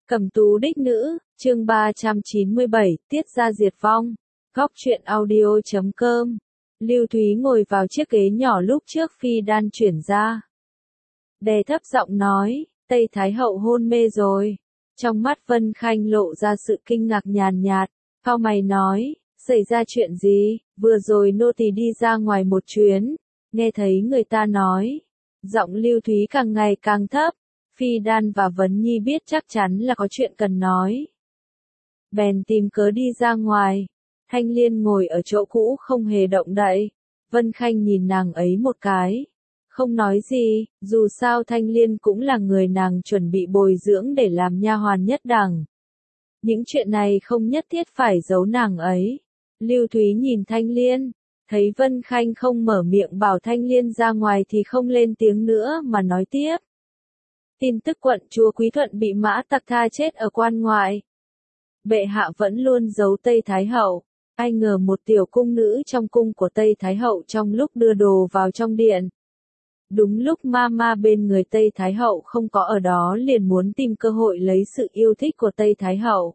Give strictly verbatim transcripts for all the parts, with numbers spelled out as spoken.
Cẩm tú đích nữ, chương ba trăm chín mươi bảy, tiết ra diệt vong. Góc truyện audio chấm com. Lưu Thúy ngồi vào chiếc ghế nhỏ lúc trước Phi Đan chuyển ra. Đè thấp giọng nói, Tây Thái Hậu hôn mê rồi. Trong mắt Vân Khanh lộ ra sự kinh ngạc nhàn nhạt, cau mày nói, xảy ra chuyện gì, vừa rồi nô tỳ đi ra ngoài một chuyến, nghe thấy người ta nói. Giọng Lưu Thúy càng ngày càng thấp. Phi Đan và Vấn Nhi biết chắc chắn là có chuyện cần nói. Bèn tìm cớ đi ra ngoài. Thanh Liên ngồi ở chỗ cũ không hề động đậy. Vân Khanh nhìn nàng ấy một cái. Không nói gì, dù sao Thanh Liên cũng là người nàng chuẩn bị bồi dưỡng để làm nha hoàn nhất đẳng. Những chuyện này không nhất thiết phải giấu nàng ấy. Lưu Thúy nhìn Thanh Liên. Thấy Vân Khanh không mở miệng bảo Thanh Liên ra ngoài thì không lên tiếng nữa mà nói tiếp. Tin tức quận chúa Quý Thuận bị mã tặc tha chết ở quan ngoại. Bệ hạ vẫn luôn giấu Tây Thái Hậu. Ai ngờ một tiểu cung nữ trong cung của Tây Thái Hậu trong lúc đưa đồ vào trong điện. Đúng lúc ma ma bên người Tây Thái Hậu không có ở đó liền muốn tìm cơ hội lấy sự yêu thích của Tây Thái Hậu.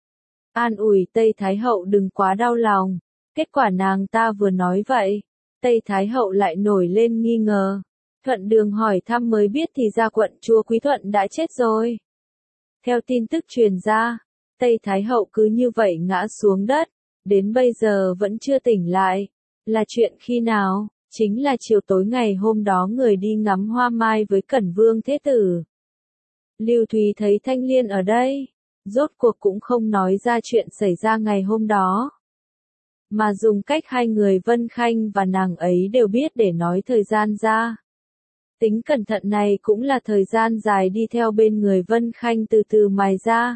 An ủi Tây Thái Hậu đừng quá đau lòng. Kết quả nàng ta vừa nói vậy. Tây Thái Hậu lại nổi lên nghi ngờ. Thuận đường hỏi thăm mới biết thì ra quận chúa Quý Thuận đã chết rồi. Theo tin tức truyền ra, Tây Thái Hậu cứ như vậy ngã xuống đất, đến bây giờ vẫn chưa tỉnh lại. Là chuyện khi nào? Chính là chiều tối ngày hôm đó người đi ngắm hoa mai với Cẩn Vương Thế Tử. Lưu Thúy thấy Thanh Liên ở đây, rốt cuộc cũng không nói ra chuyện xảy ra ngày hôm đó. Mà dùng cách hai người Vân Khanh và nàng ấy đều biết để nói thời gian ra. Tính cẩn thận này cũng là thời gian dài đi theo bên người Vân Khanh từ từ mài ra.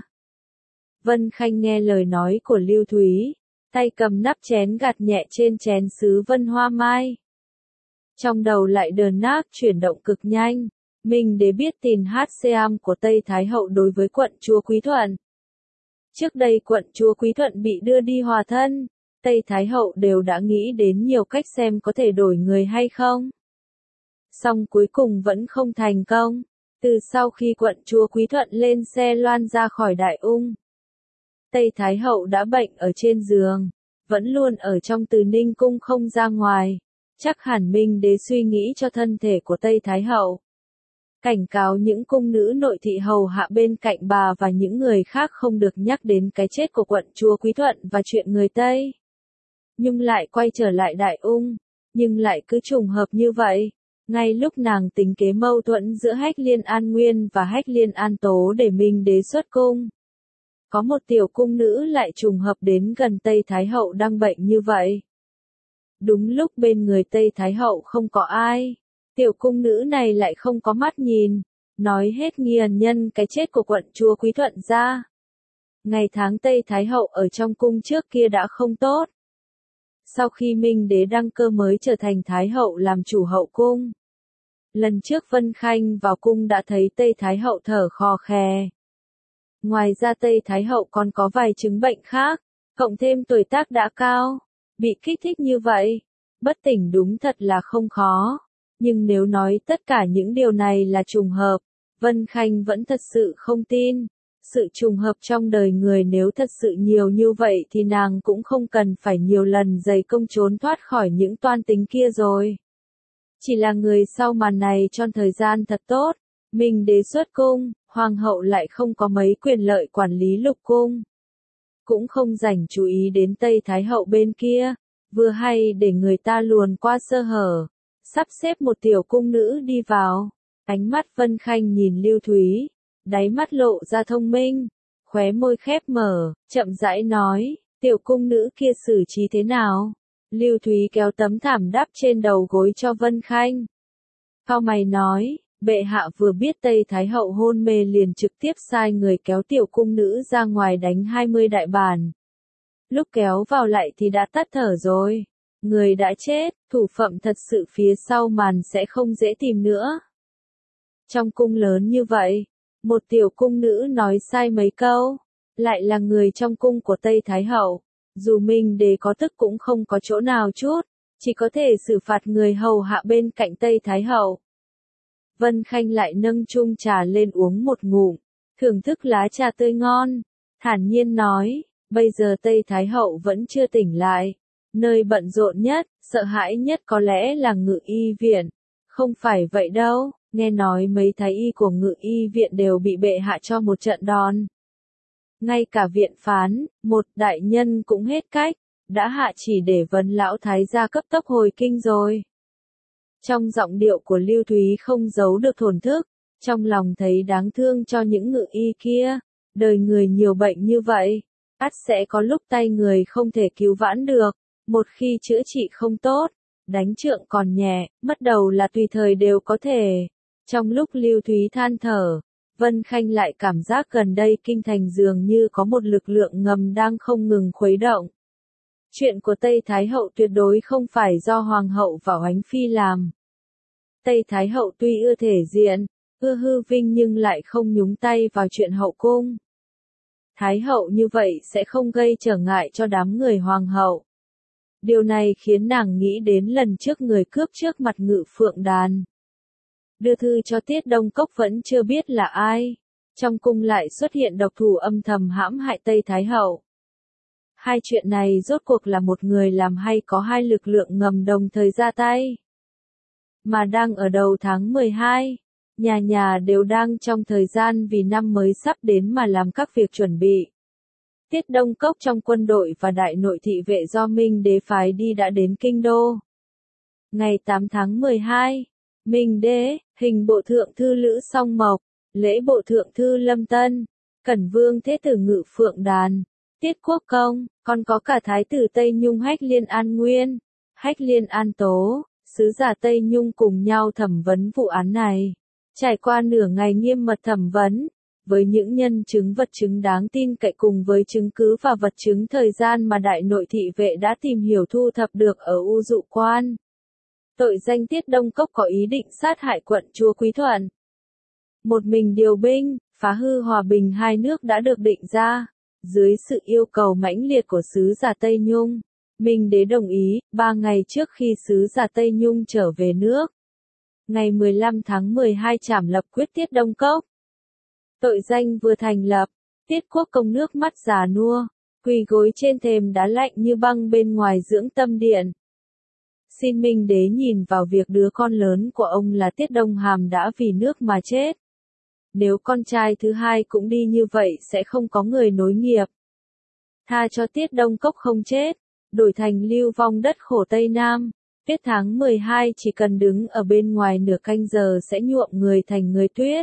Vân Khanh nghe lời nói của Lưu Thúy, tay cầm nắp chén gạt nhẹ trên chén sứ vân hoa mai. Trong đầu lại đờn nác chuyển động cực nhanh, mình để biết tin hát Seam của Tây Thái Hậu đối với quận chúa Quý Thuận. Trước đây quận chúa Quý Thuận bị đưa đi hòa thân, Tây Thái Hậu đều đã nghĩ đến nhiều cách xem có thể đổi người hay không. Song cuối cùng vẫn không thành công. Từ sau khi quận chúa Quý Thuận lên xe loan ra khỏi đại ung, Tây Thái Hậu đã bệnh ở trên giường, vẫn luôn ở trong Từ Ninh cung không ra ngoài. Chắc hẳn Minh Đế suy nghĩ cho thân thể của Tây Thái Hậu. Cảnh cáo những cung nữ nội thị hầu hạ bên cạnh bà và những người khác không được nhắc đến cái chết của quận chúa Quý Thuận và chuyện người Tây. Nhưng lại quay trở lại đại ung, nhưng lại cứ trùng hợp như vậy. Ngay lúc nàng tính kế mâu thuẫn giữa Hách Liên An Nguyên và Hách Liên An Tố để Minh Đế xuất cung. Có một tiểu cung nữ lại trùng hợp đến gần Tây Thái Hậu đang bệnh như vậy. Đúng lúc bên người Tây Thái Hậu không có ai, tiểu cung nữ này lại không có mắt nhìn, nói hết nghiền nhân cái chết của quận chúa Quý Thuận ra. Ngày tháng Tây Thái Hậu ở trong cung trước kia đã không tốt. Sau khi Minh Đế đăng cơ mới trở thành Thái Hậu làm chủ hậu cung. Lần trước Vân Khanh vào cung đã thấy Tây Thái Hậu thở khò khè. Ngoài ra Tây Thái Hậu còn có vài chứng bệnh khác, cộng thêm tuổi tác đã cao, bị kích thích như vậy, bất tỉnh đúng thật là không khó. Nhưng nếu nói tất cả những điều này là trùng hợp, Vân Khanh vẫn thật sự không tin. Sự trùng hợp trong đời người nếu thật sự nhiều như vậy thì nàng cũng không cần phải nhiều lần dày công trốn thoát khỏi những toan tính kia rồi. Chỉ là người sau màn này trong thời gian thật tốt, Minh Đế xuất cung, Hoàng hậu lại không có mấy quyền lợi quản lý lục cung. Cũng không dành chú ý đến Tây Thái Hậu bên kia, vừa hay để người ta luồn qua sơ hở, sắp xếp một tiểu cung nữ đi vào. Ánh mắt Vân Khanh nhìn Lưu Thúy, đáy mắt lộ ra thông minh, khóe môi khép mở, chậm rãi nói, tiểu cung nữ kia xử trí thế nào? Lưu Thúy kéo tấm thảm đắp trên đầu gối cho Vân Khanh. Cau mày nói, bệ hạ vừa biết Tây Thái Hậu hôn mê liền trực tiếp sai người kéo tiểu cung nữ ra ngoài đánh hai mươi đại bản. Lúc kéo vào lại thì đã tắt thở rồi. Người đã chết, thủ phẩm thật sự phía sau màn sẽ không dễ tìm nữa. Trong cung lớn như vậy, một tiểu cung nữ nói sai mấy câu, lại là người trong cung của Tây Thái Hậu. Dù Minh Đế có tức cũng không có chỗ nào chút, chỉ có thể xử phạt người hầu hạ bên cạnh Tây Thái Hậu. Vân Khanh lại nâng chung trà lên uống một ngụm, thưởng thức lá trà tươi ngon, thản nhiên nói, bây giờ Tây Thái Hậu vẫn chưa tỉnh lại. Nơi bận rộn nhất, sợ hãi nhất có lẽ là Ngự y viện. Không phải vậy đâu, nghe nói mấy thái y của Ngự y viện đều bị bệ hạ cho một trận đòn. Ngay cả viện phán, một đại nhân cũng hết cách, đã hạ chỉ để vấn lão thái gia cấp tốc hồi kinh rồi. Trong giọng điệu của Lưu Thúy không giấu được thổn thức, trong lòng thấy đáng thương cho những ngự y kia, đời người nhiều bệnh như vậy, ắt sẽ có lúc tay người không thể cứu vãn được, một khi chữa trị không tốt, đánh trượng còn nhẹ, mất đầu là tùy thời đều có thể. Trong lúc Lưu Thúy than thở, Vân Khanh lại cảm giác gần đây kinh thành dường như có một lực lượng ngầm đang không ngừng khuấy động. Chuyện của Tây Thái Hậu tuyệt đối không phải do Hoàng hậu và Oánh Phi làm. Tây Thái Hậu tuy ưa thể diện, ưa hư vinh nhưng lại không nhúng tay vào chuyện hậu cung. Thái Hậu như vậy sẽ không gây trở ngại cho đám người Hoàng hậu. Điều này khiến nàng nghĩ đến lần trước người cướp trước mặt Ngự Phượng Đàn. Đưa thư cho Tiết Đông Cốc vẫn chưa biết là ai. Trong cung lại xuất hiện độc thủ âm thầm hãm hại Tây Thái Hậu. Hai chuyện này rốt cuộc là một người làm hay có hai lực lượng ngầm đồng thời ra tay. Mà đang ở đầu tháng mười hai, nhà nhà đều đang trong thời gian vì năm mới sắp đến mà làm các việc chuẩn bị. Tiết Đông Cốc trong quân đội và đại nội thị vệ do Minh Đế phái đi đã đến Kinh Đô. Ngày tám tháng mười hai, Minh Đế, hình bộ thượng thư Lữ Song Mộc, lễ bộ thượng thư Lâm Tân, Cẩn Vương Thế tử Ngự Phượng Đàn, Tiết Quốc Công, còn có cả Thái tử Tây Nhung Hách Liên An Nguyên, Hách Liên An Tố, sứ giả Tây Nhung cùng nhau thẩm vấn vụ án này. Trải qua nửa ngày nghiêm mật thẩm vấn, với những nhân chứng vật chứng đáng tin cậy cùng với chứng cứ và vật chứng thời gian mà đại nội thị vệ đã tìm hiểu thu thập được ở U Dụ Quan. Tội danh Tiết Đông Cốc có ý định sát hại quận chúa Quý Thuận. Một mình điều binh, phá hư hòa bình hai nước đã được định ra. Dưới sự yêu cầu mãnh liệt của sứ giả Tây Nhung, Minh Đế đồng ý, ba ngày trước khi sứ giả Tây Nhung trở về nước. Ngày mười lăm tháng mười hai trảm lập quyết Tiết Đông Cốc. Tội danh vừa thành lập, Tiết Quốc Công nước mắt già nua, quỳ gối trên thềm đá lạnh như băng bên ngoài dưỡng tâm điện. Xin Minh Đế nhìn vào việc đứa con lớn của ông là Tiết Đông Hàm đã vì nước mà chết. Nếu con trai thứ hai cũng đi như vậy sẽ không có người nối nghiệp. Tha cho Tiết Đông Cốc không chết, đổi thành lưu vong đất khổ Tây Nam. Tiết tháng mười hai chỉ cần đứng ở bên ngoài nửa canh giờ sẽ nhuộm người thành người tuyết.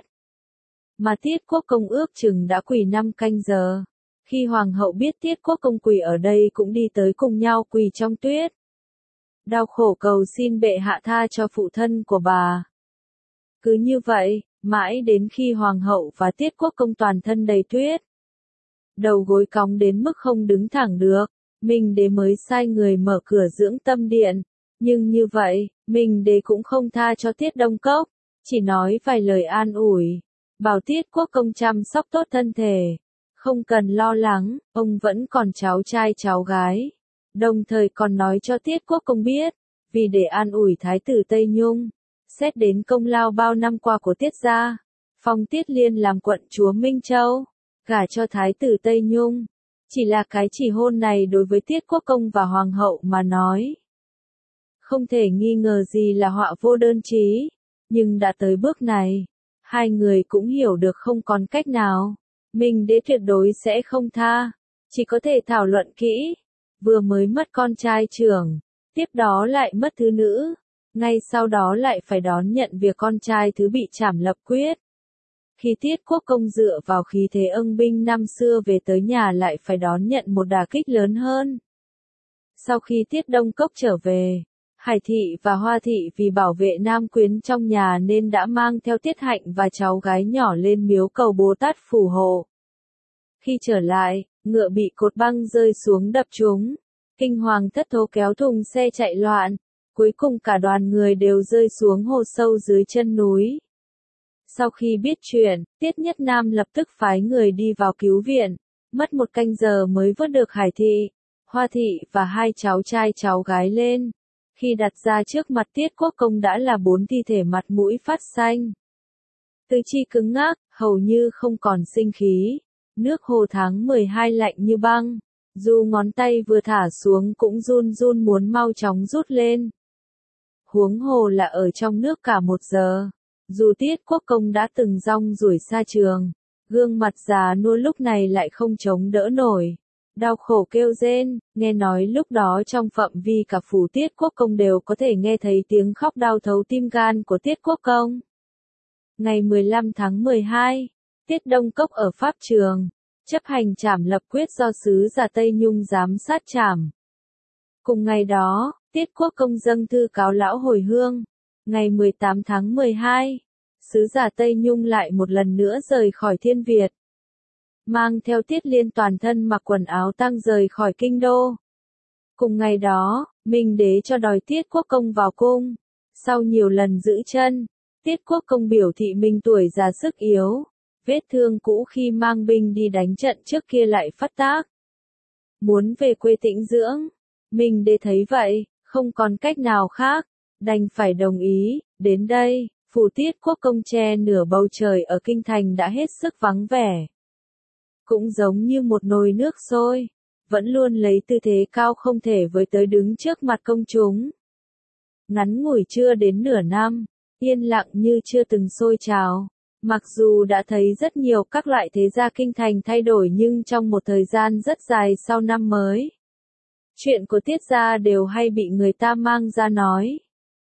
Mà Tiết Quốc Công ước chừng đã quỳ năm canh giờ. Khi Hoàng hậu biết Tiết Quốc Công quỳ ở đây cũng đi tới cùng nhau quỳ trong tuyết. Đau khổ cầu xin bệ hạ tha cho phụ thân của bà. Cứ như vậy, mãi đến khi Hoàng hậu và Tiết Quốc Công toàn thân đầy tuyết. Đầu gối cong đến mức không đứng thẳng được, Minh Đế mới sai người mở cửa dưỡng tâm điện. Nhưng như vậy, Minh Đế cũng không tha cho Tiết Đông Cốc, chỉ nói vài lời an ủi, bảo Tiết Quốc Công chăm sóc tốt thân thể. Không cần lo lắng, ông vẫn còn cháu trai cháu gái. Đồng thời còn nói cho Tiết Quốc Công biết, vì để an ủi Thái tử Tây Nhung, xét đến công lao bao năm qua của Tiết gia, phong Tiết Liên làm quận chúa Minh Châu, gả cho Thái tử Tây Nhung. Chỉ là cái chỉ hôn này đối với Tiết Quốc Công và Hoàng hậu mà nói, không thể nghi ngờ gì là họa vô đơn chí, nhưng đã tới bước này, hai người cũng hiểu được không còn cách nào, Minh Đế tuyệt đối sẽ không tha, chỉ có thể thảo luận kỹ. Vừa mới mất con trai trưởng, tiếp đó lại mất thứ nữ, ngay sau đó lại phải đón nhận việc con trai thứ bị trảm lập quyết. Khi Tiết Quốc Công dựa vào khí thế âng binh năm xưa về tới nhà lại phải đón nhận một đả kích lớn hơn. Sau khi Tiết Đông Cốc trở về, Hải Thị và Hoa Thị vì bảo vệ nam quyến trong nhà nên đã mang theo Tiết Hạnh và cháu gái nhỏ lên miếu cầu Bồ Tát phù hộ. Khi trở lại, ngựa bị cột băng rơi xuống đập trúng. Kinh hoàng thất thố kéo thùng xe chạy loạn. Cuối cùng cả đoàn người đều rơi xuống hồ sâu dưới chân núi. Sau khi biết chuyện, Tiết Nhất Nam lập tức phái người đi vào cứu viện. Mất một canh giờ mới vớt được Hải Thị, Hoa Thị và hai cháu trai cháu gái lên. Khi đặt ra trước mặt Tiết Quốc Công đã là bốn thi thể mặt mũi phát xanh. tứ chi cứng ngắc, hầu như không còn sinh khí. Nước hồ tháng mười hai lạnh như băng, dù ngón tay vừa thả xuống cũng run run muốn mau chóng rút lên. Huống hồ là ở trong nước cả một giờ. Dù Tiết Quốc Công đã từng rong ruổi xa trường, gương mặt già nua lúc này lại không chống đỡ nổi. Đau khổ kêu rên, nghe nói lúc đó trong phạm vi cả phủ Tiết Quốc Công đều có thể nghe thấy tiếng khóc đau thấu tim gan của Tiết Quốc Công. Ngày mười lăm tháng mười hai, Tiết Đông Cốc ở Pháp Trường, chấp hành trảm lập quyết do sứ giả Tây Nhung giám sát trảm. Cùng ngày đó, Tiết Quốc Công dâng thư cáo lão hồi hương. Ngày mười tám tháng mười hai, sứ giả Tây Nhung lại một lần nữa rời khỏi Thiên Việt. Mang theo Tiết Liên toàn thân mặc quần áo tang rời khỏi kinh đô. Cùng ngày đó, Minh Đế cho đòi Tiết Quốc Công vào cung. Sau nhiều lần giữ chân, Tiết Quốc Công biểu thị mình tuổi già sức yếu. Vết thương cũ khi mang binh đi đánh trận trước kia lại phát tác. Muốn về quê tĩnh dưỡng. Minh Đế thấy vậy, không còn cách nào khác, đành phải đồng ý. Đến đây, phủ Tiết Quốc Công che nửa bầu trời ở kinh thành đã hết sức vắng vẻ. Cũng giống như một nồi nước sôi, vẫn luôn lấy tư thế cao không thể với tới đứng trước mặt công chúng. Ngắn ngủi chưa đến nửa năm, yên lặng như chưa từng sôi trào. Mặc dù đã thấy rất nhiều các loại thế gia kinh thành thay đổi nhưng trong một thời gian rất dài sau năm mới, chuyện của Tiết gia đều hay bị người ta mang ra nói.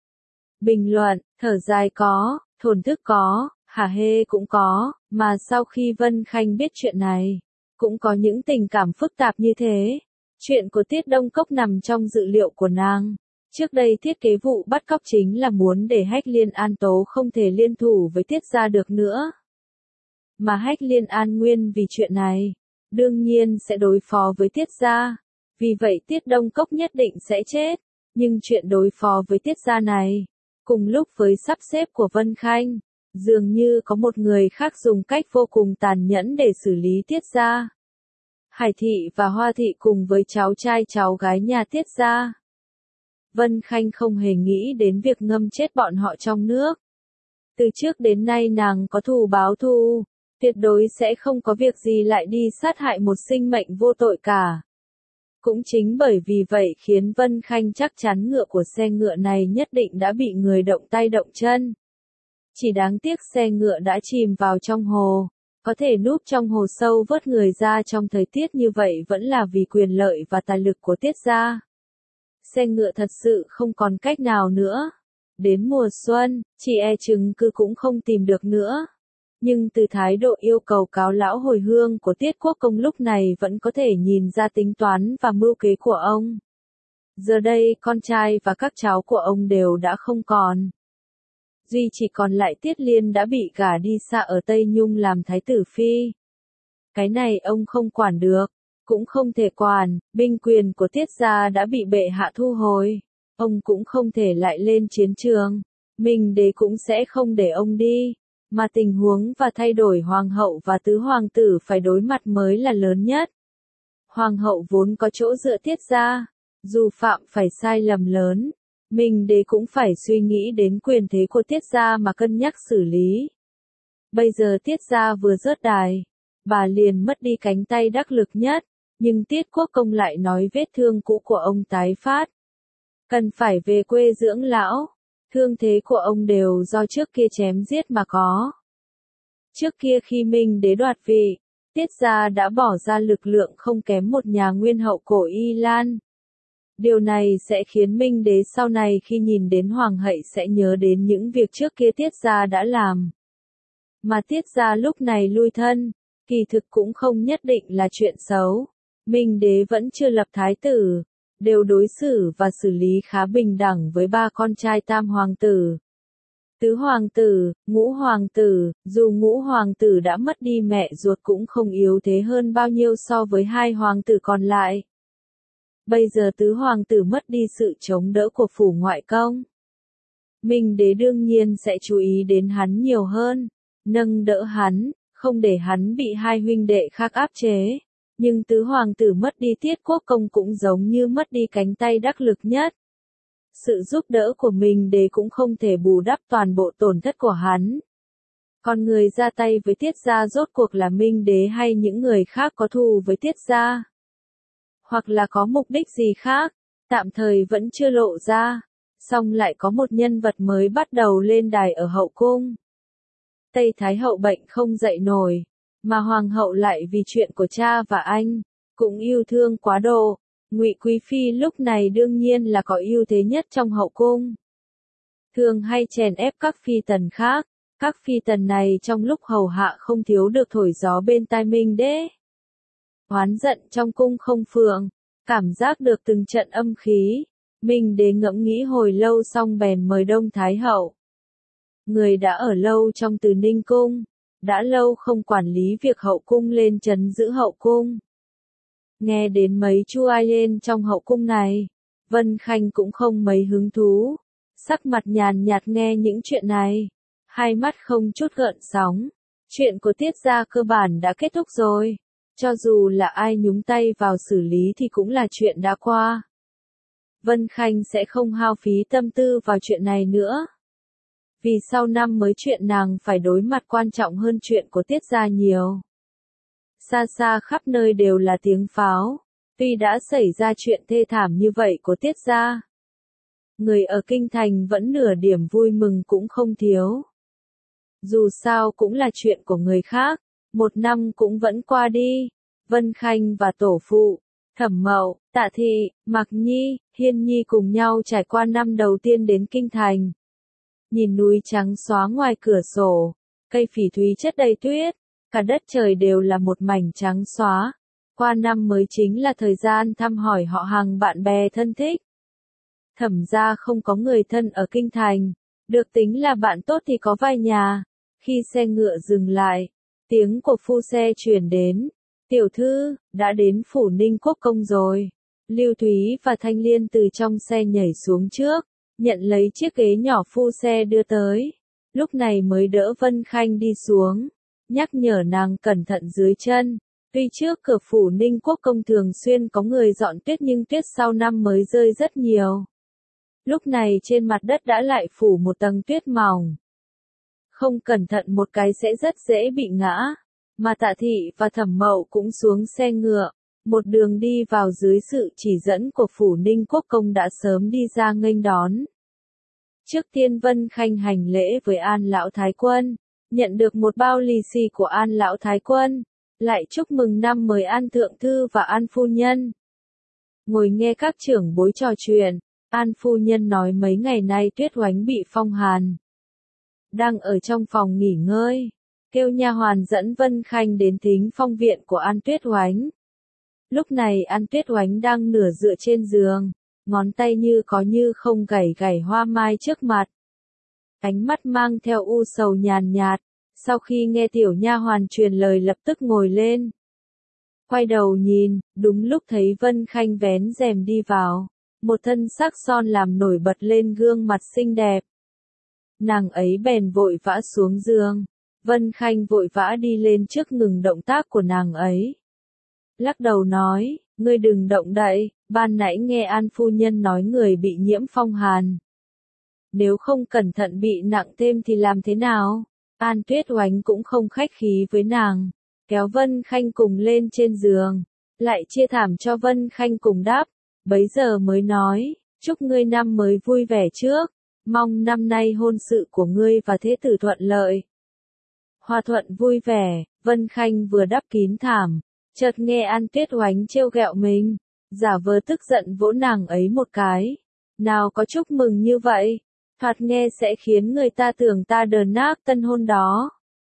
Bình luận, thở dài có, thổn thức có, hả hê cũng có, mà sau khi Vân Khanh biết chuyện này, cũng có những tình cảm phức tạp như thế. Chuyện của Tiết Đông Cốc nằm trong dự liệu của nàng. Trước đây thiết kế vụ bắt cóc chính là muốn để Hách Liên An Tố không thể liên thủ với Tiết gia được nữa. Mà Hách Liên An Nguyên vì chuyện này, đương nhiên sẽ đối phó với Tiết gia. Vì vậy Tiết Đông Cốc nhất định sẽ chết. Nhưng chuyện đối phó với Tiết gia này, cùng lúc với sắp xếp của Vân Khanh, dường như có một người khác dùng cách vô cùng tàn nhẫn để xử lý Tiết gia. Hải Thị và Hoa Thị cùng với cháu trai cháu gái nhà Tiết gia. Vân Khanh không hề nghĩ đến việc ngâm chết bọn họ trong nước. Từ trước đến nay nàng có thù báo thù, tuyệt đối sẽ không có việc gì lại đi sát hại một sinh mệnh vô tội cả. Cũng chính bởi vì vậy khiến Vân Khanh chắc chắn ngựa của xe ngựa này nhất định đã bị người động tay động chân. Chỉ đáng tiếc xe ngựa đã chìm vào trong hồ, có thể núp trong hồ sâu vớt người ra trong thời tiết như vậy vẫn là vì quyền lợi và tài lực của Tiết gia. Xe ngựa thật sự không còn cách nào nữa. Đến mùa xuân, chị e chừng cư cũng không tìm được nữa. Nhưng từ thái độ yêu cầu cáo lão hồi hương của Tiết Quốc Công lúc này vẫn có thể nhìn ra tính toán và mưu kế của ông. Giờ đây con trai và các cháu của ông đều đã không còn. Duy chỉ còn lại Tiết Liên đã bị gả đi xa ở Tây Nhung làm thái tử phi. Cái này ông không quản được, cũng không thể quản, binh quyền của Tiết gia đã bị bệ hạ thu hồi. Ông cũng không thể lại lên chiến trường, Minh Đế cũng sẽ không để ông đi. Mà tình huống và thay đổi hoàng hậu và tứ hoàng tử phải đối mặt mới là lớn nhất. Hoàng hậu vốn có chỗ dựa Tiết gia, dù phạm phải sai lầm lớn, Minh Đế cũng phải suy nghĩ đến quyền thế của Tiết gia mà cân nhắc xử lý. Bây giờ Tiết gia vừa rớt đài, bà liền mất đi cánh tay đắc lực nhất, nhưng Tiết Quốc Công lại nói vết thương cũ của ông tái phát. Cần phải về quê dưỡng lão. Thương thế của ông đều do trước kia chém giết mà có. Trước kia khi Minh Đế đoạt vị, Tiết gia đã bỏ ra lực lượng không kém một nhà nguyên hậu cổ Y Lan. Điều này sẽ khiến Minh Đế sau này khi nhìn đến hoàng hậu sẽ nhớ đến những việc trước kia Tiết gia đã làm. Mà Tiết gia lúc này lui thân, kỳ thực cũng không nhất định là chuyện xấu. Minh Đế vẫn chưa lập thái tử, đều đối xử và xử lý khá bình đẳng với ba con trai tam hoàng tử. Tứ hoàng tử, ngũ hoàng tử, dù ngũ hoàng tử đã mất đi mẹ ruột cũng không yếu thế hơn bao nhiêu so với hai hoàng tử còn lại. Bây giờ tứ hoàng tử mất đi sự chống đỡ của phủ ngoại công. Minh Đế đương nhiên sẽ chú ý đến hắn nhiều hơn, nâng đỡ hắn, không để hắn bị hai huynh đệ khác áp chế. Nhưng tứ hoàng tử mất đi Tiết Quốc Công cũng giống như mất đi cánh tay đắc lực nhất. Sự giúp đỡ của Minh Đế cũng không thể bù đắp toàn bộ tổn thất của hắn. Còn người ra tay với Tiết gia rốt cuộc là Minh Đế hay những người khác có thù với Tiết gia? Hoặc là có mục đích gì khác, tạm thời vẫn chưa lộ ra, song lại có một nhân vật mới bắt đầu lên đài ở hậu cung. Tây Thái hậu bệnh không dậy nổi, mà hoàng hậu lại vì chuyện của cha và anh, cũng yêu thương quá độ. Ngụy Quý phi lúc này đương nhiên là có ưu thế nhất trong hậu cung. Thường hay chèn ép các phi tần khác, các phi tần này trong lúc hầu hạ không thiếu được thổi gió bên tai Minh Đế. Oán giận trong cung không phượng, cảm giác được từng trận âm khí, Minh Đế ngẫm nghĩ hồi lâu xong bèn mời Đông Thái hậu. Người đã ở lâu trong Từ Ninh cung, đã lâu không quản lý việc hậu cung lên trấn giữ hậu cung. Nghe đến mấy chu ai lên trong hậu cung này, Vân Khanh cũng không mấy hứng thú, sắc mặt nhàn nhạt nghe những chuyện này, hai mắt không chút gợn sóng. Chuyện của Tiết gia cơ bản đã kết thúc rồi, cho dù là ai nhúng tay vào xử lý thì cũng là chuyện đã qua. Vân Khanh sẽ không hao phí tâm tư vào chuyện này nữa. Vì sau năm mới chuyện nàng phải đối mặt quan trọng hơn chuyện của Tiết gia nhiều. Xa xa khắp nơi đều là tiếng pháo, tuy đã xảy ra chuyện thê thảm như vậy của Tiết gia. Người ở kinh thành vẫn nửa điểm vui mừng cũng không thiếu. Dù sao cũng là chuyện của người khác, một năm cũng vẫn qua đi. Vân Khanh và tổ phụ, Thẩm Mậu, Tạ Thị, Mạc Nhi, Hiên Nhi cùng nhau trải qua năm đầu tiên đến kinh thành. Nhìn núi trắng xóa ngoài cửa sổ, cây phỉ thúy chất đầy tuyết, cả đất trời đều là một mảnh trắng xóa. Qua năm mới chính là thời gian thăm hỏi họ hàng bạn bè thân thích. Thẩm gia không có người thân ở kinh thành, được tính là bạn tốt thì có vài nhà. Khi xe ngựa dừng lại, tiếng của phu xe truyền đến. Tiểu thư, đã đến phủ Ninh Quốc công rồi. Lưu Thúy và Thanh Liên từ trong xe nhảy xuống trước, nhận lấy chiếc ghế nhỏ phu xe đưa tới. Lúc này mới đỡ Vân Khanh đi xuống, nhắc nhở nàng cẩn thận dưới chân. Tuy trước cửa phủ Ninh Quốc công thường xuyên có người dọn tuyết nhưng tuyết sau năm mới rơi rất nhiều. Lúc này trên mặt đất đã lại phủ một tầng tuyết mỏng. Không cẩn thận một cái sẽ rất dễ bị ngã. Mà Tạ Thị và Thẩm Mậu cũng xuống xe ngựa, một đường đi vào dưới sự chỉ dẫn của phủ Ninh Quốc công đã sớm đi ra nghênh đón. Trước tiên Vân Khanh hành lễ với An Lão Thái Quân, nhận được một bao lì xì của An Lão Thái Quân, lại chúc mừng năm mới An Thượng Thư và An Phu Nhân. Ngồi nghe các trưởng bối trò chuyện, An Phu Nhân nói mấy ngày nay Tuyết Oánh bị phong hàn. Đang ở trong phòng nghỉ ngơi, kêu nha hoàn dẫn Vân Khanh đến thính phong viện của An Tuyết Oánh. Lúc này An Tuyết Oánh đang nửa dựa trên giường, ngón tay như có như không gảy gảy hoa mai trước mặt. Ánh mắt mang theo u sầu nhàn nhạt, sau khi nghe tiểu nha hoàn truyền lời lập tức ngồi lên. Quay đầu nhìn, đúng lúc thấy Vân Khanh vén rèm đi vào, một thân sắc son làm nổi bật lên gương mặt xinh đẹp. Nàng ấy bèn vội vã xuống giường, Vân Khanh vội vã đi lên trước ngừng động tác của nàng ấy. Lắc đầu nói, ngươi đừng động đậy, ban nãy nghe An Phu Nhân nói người bị nhiễm phong hàn. Nếu không cẩn thận bị nặng thêm thì làm thế nào? An Tuyết Oánh cũng không khách khí với nàng, kéo Vân Khanh cùng lên trên giường, lại chia thảm cho Vân Khanh cùng đắp, bấy giờ mới nói, chúc ngươi năm mới vui vẻ trước, mong năm nay hôn sự của ngươi và thế tử thuận lợi. Hòa thuận vui vẻ, Vân Khanh vừa đắp kín thảm, chợt nghe An Tuyết Oánh trêu ghẹo mình, giả vờ tức giận vỗ nàng ấy một cái. Nào có chúc mừng như vậy, thoạt nghe sẽ khiến người ta tưởng ta đờn nát tân hôn đó.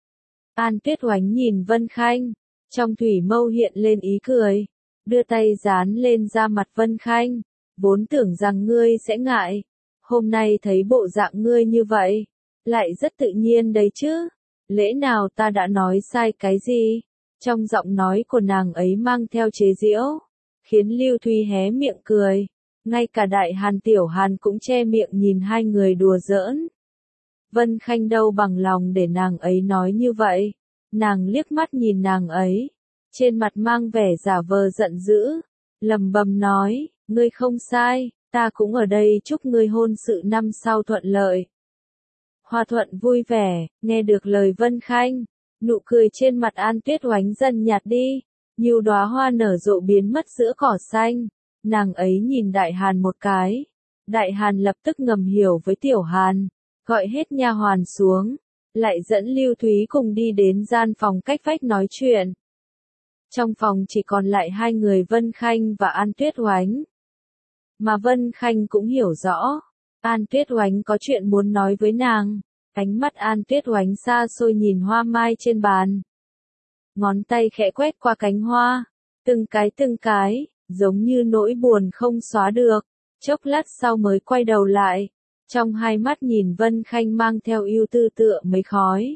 An Tuyết Oánh nhìn Vân Khanh, trong thủy mâu hiện lên ý cười, đưa tay dán lên da mặt Vân Khanh, vốn tưởng rằng ngươi sẽ ngại, hôm nay thấy bộ dạng ngươi như vậy, lại rất tự nhiên đấy chứ, lẽ nào ta đã nói sai cái gì? Trong giọng nói của nàng ấy mang theo chế giễu, khiến Lưu Thúy hé miệng cười, ngay cả Đại Hàn Tiểu Hàn cũng che miệng nhìn hai người đùa giỡn. Vân Khanh đâu bằng lòng để nàng ấy nói như vậy, nàng liếc mắt nhìn nàng ấy, trên mặt mang vẻ giả vờ giận dữ, lầm bầm nói, ngươi không sai, ta cũng ở đây chúc ngươi hôn sự năm sau thuận lợi. Hoa Thuận vui vẻ, nghe được lời Vân Khanh, nụ cười trên mặt An Tuyết Oánh dần nhạt đi, nhiều đóa hoa nở rộ biến mất giữa cỏ xanh. Nàng ấy nhìn Đại Hàn một cái, Đại Hàn lập tức ngầm hiểu với Tiểu Hàn, gọi hết nha hoàn xuống, lại dẫn Lưu Thúy cùng đi đến gian phòng cách vách nói chuyện. Trong phòng chỉ còn lại hai người Vân Khanh và An Tuyết Oánh. Mà Vân Khanh cũng hiểu rõ, An Tuyết Oánh có chuyện muốn nói với nàng. Ánh mắt An Tuyết Oánh xa xôi nhìn hoa mai trên bàn. Ngón tay khẽ quét qua cánh hoa, từng cái từng cái, giống như nỗi buồn không xóa được. Chốc lát sau mới quay đầu lại, trong hai mắt nhìn Vân Khanh mang theo ưu tư tựa mấy khói.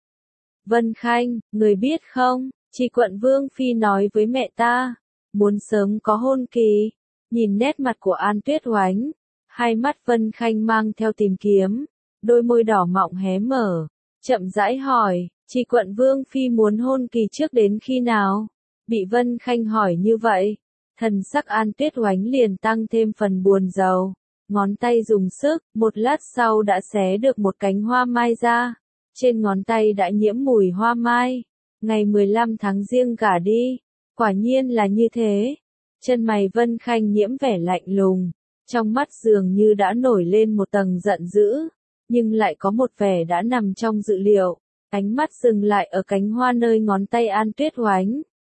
Vân Khanh, người biết không, chị Quận Vương Phi nói với mẹ ta, muốn sớm có hôn kỳ. Nhìn nét mặt của An Tuyết Oánh, hai mắt Vân Khanh mang theo tìm kiếm, đôi môi đỏ mọng hé mở, chậm rãi hỏi, chị Quận Vương Phi muốn hôn kỳ trước đến khi nào? Bị Vân Khanh hỏi như vậy, thần sắc An Tuyết Oánh liền tăng thêm phần buồn rầu, ngón tay dùng sức, một lát sau đã xé được một cánh hoa mai ra, trên ngón tay đã nhiễm mùi hoa mai, ngày mười lăm tháng Giêng gả đi, quả nhiên là như thế. Chân mày Vân Khanh nhiễm vẻ lạnh lùng, trong mắt dường như đã nổi lên một tầng giận dữ, nhưng lại có một vẻ đã nằm trong dự liệu, ánh mắt dừng lại ở cánh hoa nơi ngón tay An Tuyết Oánh.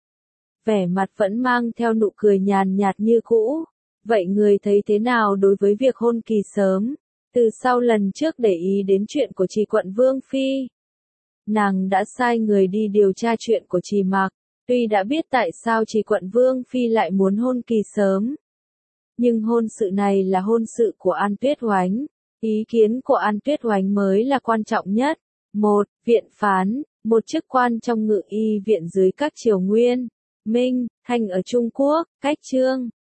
Vẻ mặt vẫn mang theo nụ cười nhàn nhạt như cũ, vậy người thấy thế nào đối với việc hôn kỳ sớm, từ sau lần trước để ý đến chuyện của chị Quận Vương Phi? Nàng đã sai người đi điều tra chuyện của chị Mạc. Tuy đã biết tại sao chị Quận Vương Phi lại muốn hôn kỳ sớm, nhưng hôn sự này là hôn sự của An Tuyết Oánh, ý kiến của An Tuyết Oánh mới là quan trọng nhất. Một, viện phán, một chức quan trong ngự y viện dưới các triều Nguyên, Minh, Thanh ở Trung Quốc, cách Trương,